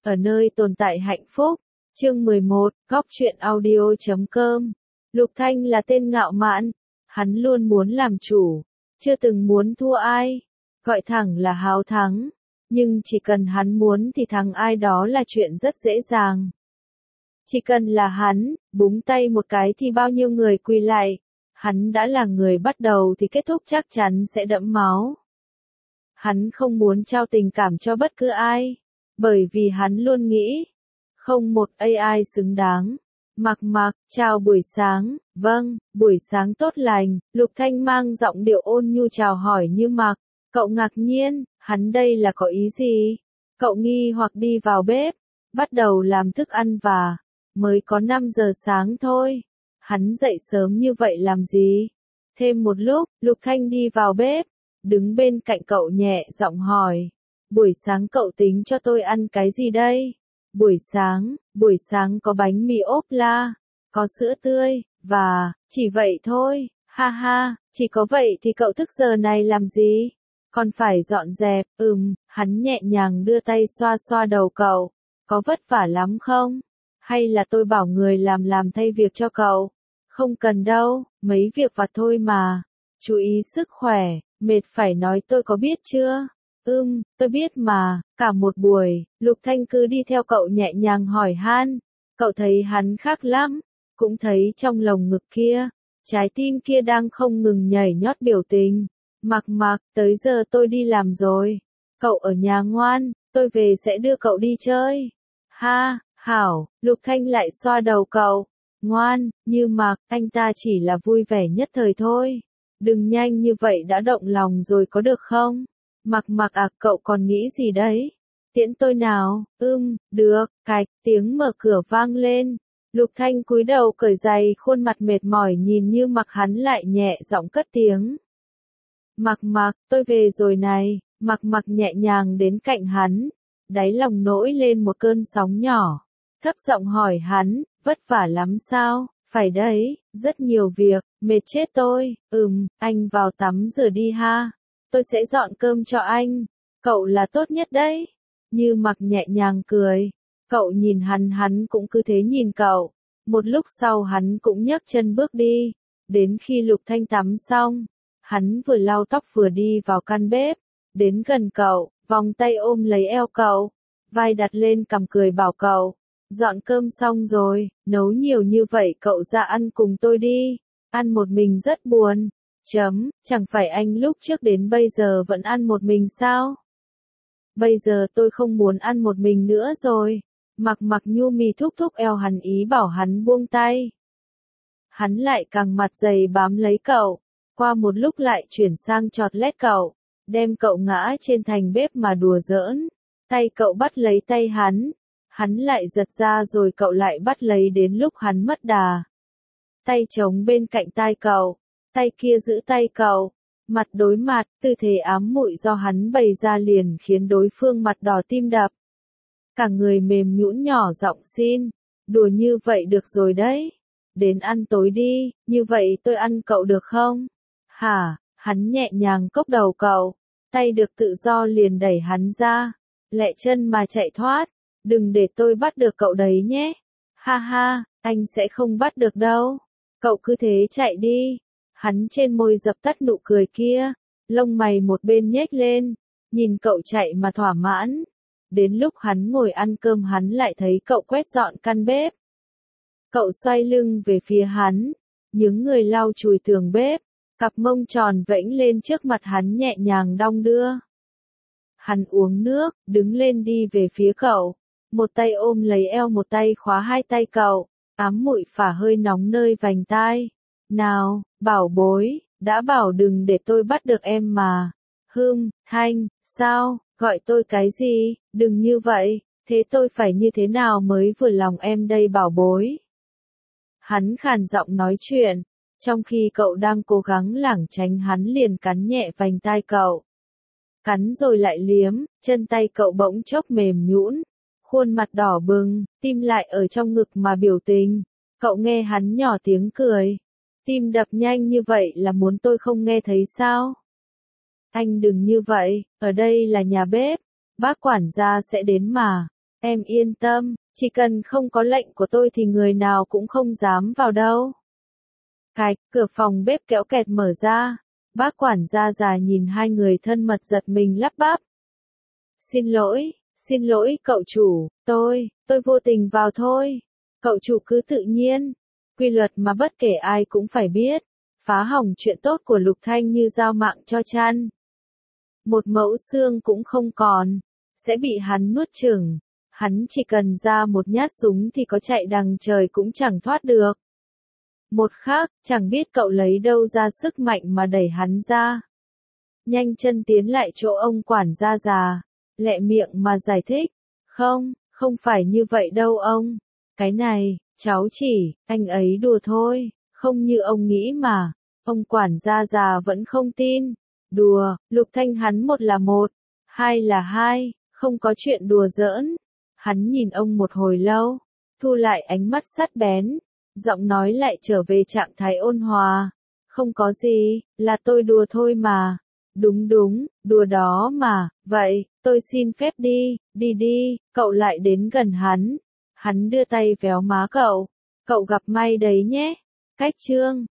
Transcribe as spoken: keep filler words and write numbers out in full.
ở nơi tồn tại hạnh phúc. Chương mười một, góc truyện audio chấm com. Lục Thanh là tên ngạo mạn, hắn luôn muốn làm chủ, chưa từng muốn thua ai, gọi thẳng là háo thắng, nhưng chỉ cần hắn muốn thì thắng ai đó là chuyện rất dễ dàng. Chỉ cần là hắn, búng tay một cái thì bao nhiêu người quỳ lại, hắn đã là người bắt đầu thì kết thúc chắc chắn sẽ đẫm máu. Hắn không muốn trao tình cảm cho bất cứ ai, bởi vì hắn luôn nghĩ, không một a i xứng đáng. Mặc mặc, chào buổi sáng, vâng, buổi sáng tốt lành, Lục Thanh mang giọng điệu ôn nhu chào hỏi như mặc, cậu ngạc nhiên, hắn đây là có ý gì? Cậu nghi hoặc đi vào bếp, bắt đầu làm thức ăn và, mới có năm giờ sáng thôi, hắn dậy sớm như vậy làm gì? Thêm một lúc, Lục Thanh đi vào bếp, đứng bên cạnh cậu nhẹ giọng hỏi, buổi sáng cậu tính cho tôi ăn cái gì đây? Buổi sáng, buổi sáng có bánh mì ốp la, có sữa tươi, và, chỉ vậy thôi, ha ha, chỉ có vậy thì cậu thức giờ này làm gì? Còn phải dọn dẹp, ừm, hắn nhẹ nhàng đưa tay xoa xoa đầu cậu, có vất vả lắm không? Hay là tôi bảo người làm làm thay việc cho cậu? Không cần đâu, mấy việc vặt thôi mà, chú ý sức khỏe, mệt phải nói tôi có biết chưa? Ừm, tôi biết mà, cả một buổi, Lục Thanh cứ đi theo cậu nhẹ nhàng hỏi han, cậu thấy hắn khác lắm, cũng thấy trong lồng ngực kia, trái tim kia đang không ngừng nhảy nhót biểu tình. Mặc mặc, tới giờ tôi đi làm rồi, cậu ở nhà ngoan, tôi về sẽ đưa cậu đi chơi. Ha, hảo, Lục Thanh lại xoa đầu cậu, ngoan, như mặc, anh ta chỉ là vui vẻ nhất thời thôi, đừng nhanh như vậy đã động lòng rồi có được không? Mặc mặc à, cậu còn nghĩ gì đấy? Tiễn tôi nào, ưm, được, cạch, tiếng mở cửa vang lên. Lục Thanh cúi đầu cởi giày, khuôn mặt mệt mỏi nhìn như mặc hắn lại nhẹ giọng cất tiếng. Mặc mặc, tôi về rồi này, mặc mặc nhẹ nhàng đến cạnh hắn, đáy lòng nổi lên một cơn sóng nhỏ, thấp giọng hỏi hắn, vất vả lắm sao? Phải đấy, rất nhiều việc, mệt chết tôi, ừm, anh vào tắm rửa đi ha. Tôi sẽ dọn cơm cho anh, cậu là tốt nhất đấy. Như mặc nhẹ nhàng cười, cậu nhìn hắn hắn cũng cứ thế nhìn cậu. Một lúc sau hắn cũng nhấc chân bước đi, đến khi Lục Thanh tắm xong, hắn vừa lau tóc vừa đi vào căn bếp, đến gần cậu, vòng tay ôm lấy eo cậu, vai đặt lên cằm cười bảo cậu, dọn cơm xong rồi, nấu nhiều như vậy cậu ra ăn cùng tôi đi, ăn một mình rất buồn. Chấm, chẳng phải anh lúc trước đến bây giờ vẫn ăn một mình sao? Bây giờ tôi không muốn ăn một mình nữa rồi. Mặc mặc nhu mì thúc thúc eo hắn ý bảo hắn buông tay. Hắn lại càng mặt dày bám lấy cậu, qua một lúc lại chuyển sang chọt lét cậu, đem cậu ngã trên thành bếp mà đùa giỡn. Tay cậu bắt lấy tay hắn, hắn lại giật ra rồi cậu lại bắt lấy đến lúc hắn mất đà. Tay trống bên cạnh tai cậu. Tay kia giữ tay cậu, mặt đối mặt, tư thế ám muội do hắn bày ra liền khiến đối phương mặt đỏ tim đập. Cả người mềm nhũn nhỏ giọng xin, đùa như vậy được rồi đấy, đến ăn tối đi, như vậy tôi ăn cậu được không? Hả, hắn nhẹ nhàng cốc đầu cậu, tay được tự do liền đẩy hắn ra, lẹ chân mà chạy thoát, đừng để tôi bắt được cậu đấy nhé. Ha ha, anh sẽ không bắt được đâu, cậu cứ thế chạy đi. Hắn trên môi dập tắt nụ cười kia, lông mày một bên nhếch lên, nhìn cậu chạy mà thỏa mãn. Đến lúc hắn ngồi ăn cơm hắn lại thấy cậu quét dọn căn bếp. Cậu xoay lưng về phía hắn, những người lau chùi tường bếp, cặp mông tròn vẫy lên trước mặt hắn nhẹ nhàng đong đưa. Hắn uống nước, đứng lên đi về phía cậu, một tay ôm lấy eo một tay khóa hai tay cậu, ám muội phả hơi nóng nơi vành tai. Nào, bảo bối, đã bảo đừng để tôi bắt được em mà. Hừm, Thanh, sao, gọi tôi cái gì, đừng như vậy, thế tôi phải như thế nào mới vừa lòng em đây bảo bối. Hắn khàn giọng nói chuyện, trong khi cậu đang cố gắng lảng tránh hắn liền cắn nhẹ vành tai cậu. Cắn rồi lại liếm, chân tay cậu bỗng chốc mềm nhũn, khuôn mặt đỏ bừng, tim lại ở trong ngực mà biểu tình. Cậu nghe hắn nhỏ tiếng cười. Tim đập nhanh như vậy là muốn tôi không nghe thấy sao? Anh đừng như vậy, ở đây là nhà bếp, bác quản gia sẽ đến mà. Em yên tâm, chỉ cần không có lệnh của tôi thì người nào cũng không dám vào đâu. Cạch, cửa phòng bếp kéo kẹt mở ra. Bác quản gia già nhìn hai người thân mật giật mình lắp bắp. Xin lỗi, xin lỗi cậu chủ, tôi, tôi vô tình vào thôi. Cậu chủ cứ tự nhiên. Quy luật mà bất kể ai cũng phải biết. Phá hỏng chuyện tốt của Lục Thanh như giao mạng cho chăn. Một mẫu xương cũng không còn. Sẽ bị hắn nuốt chửng. Hắn chỉ cần ra một nhát súng thì có chạy đằng trời cũng chẳng thoát được. Một khác, chẳng biết cậu lấy đâu ra sức mạnh mà đẩy hắn ra. Nhanh chân tiến lại chỗ ông quản gia già, lẹ miệng mà giải thích. Không, không phải như vậy đâu ông. Cái này, cháu chỉ, anh ấy đùa thôi, không như ông nghĩ mà. Ông quản gia già vẫn không tin. Đùa, Lục Thanh hắn một là một, hai là hai, không có chuyện đùa giỡn. Hắn nhìn ông một hồi lâu, thu lại ánh mắt sắc bén, giọng nói lại trở về trạng thái ôn hòa. Không có gì, là tôi đùa thôi mà. Đúng đúng, đùa đó mà, vậy, tôi xin phép đi, đi đi, cậu lại đến gần hắn. Hắn đưa tay véo má cậu, cậu gặp may đấy nhé. Cách chương